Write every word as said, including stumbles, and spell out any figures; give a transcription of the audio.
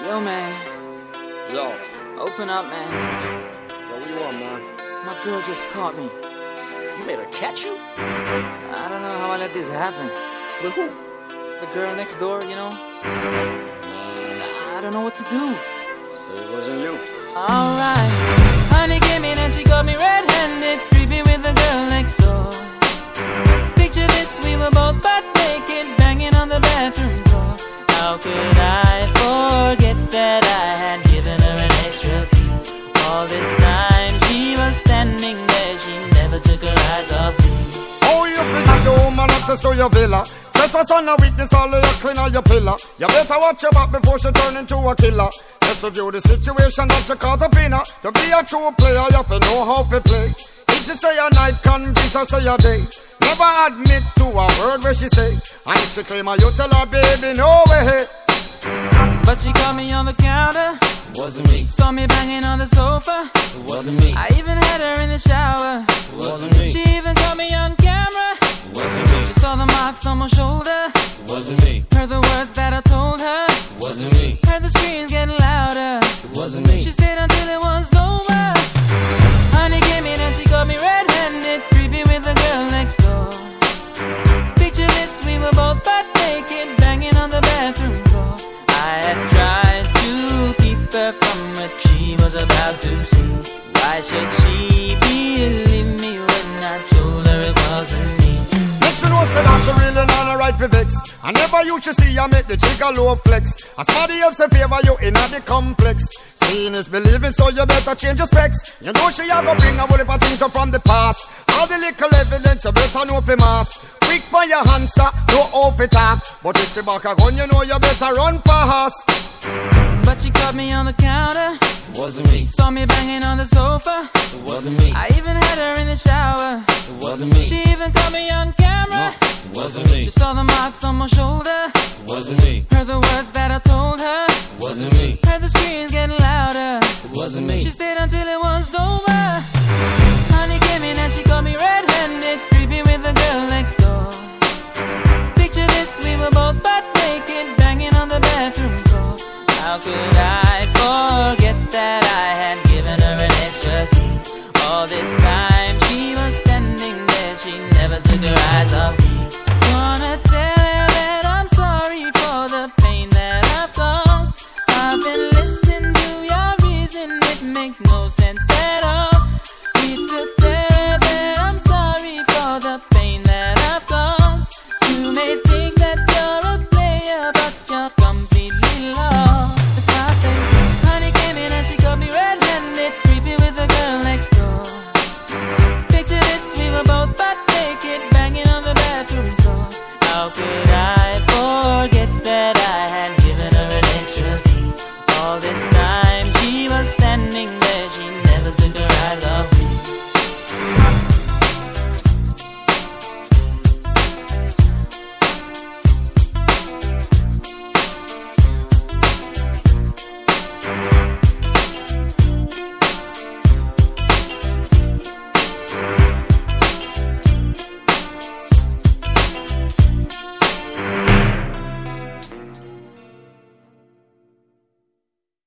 Yo, man. Yo. Open up, man. Yo, what do you want, man? My girl just caught me. You made her catch you? I don't know how I let this happen. With who? The girl next door, you know? Nah. I don't know what to do. Say it wasn't you. Alright. Honey came in and she got me red-handed, creepy with the girl next door. Picture this, we were both butt naked, banging on the bathroom floor. How could I forget that I had given her an extra key? All this time she was standing there, she never took her eyes off me. Oh, you think the woman access to your villa? Just for son of witness, all of your clean on your pillar. You better watch your back before she turn into a killer. Let's review the situation that you caught up in her. To be a true player, you have to know how to play. If she say a night, convince her say a day. Never admit to a word where she say. And if she claim her, you tell her, baby, no way. But she caught me on the counter. It wasn't me. Saw me banging on the sofa. It wasn't me. I even had her in the shower. It wasn't me. She even caught me on camera. It wasn't me. She saw the marks on my shoulder. It wasn't me. Heard the words that I told her. It wasn't me. Heard the screams getting louder. It wasn't me. She stayed until it was over. Honey came in and she got me red-handed, creepy with the girl next door. Picture this, we were both butt naked, banging on the bathroom floor. I had tried to keep her from what she was about to see. Why should she believe me when I told her it wasn't me? She know say that she really not a right for vex. I never used to see her make the jigger low flex. As somebody else in favor you in the complex. Seeing is believing, so you better change your specs. You know she a go bring a whole heap of things up from the past. All the little evidence you better know for mass. Quick for your answer, no off it talk. But if she back a gun, you know you better run fast. But she caught me on the counter. It wasn't me. Saw me banging on the sofa. It wasn't me. I even had her in the shower. It wasn't me. She even caught me on camera. It wasn't me. She saw the marks on my shoulder. It wasn't me. Heard the words that I told her. It wasn't me. Heard the screams getting louder. It wasn't me. She stayed until it was over. Honey came in and she got me red-handed, creepy with the girl next door. Picture this, we were both butt naked, banging on the bathroom floor. How could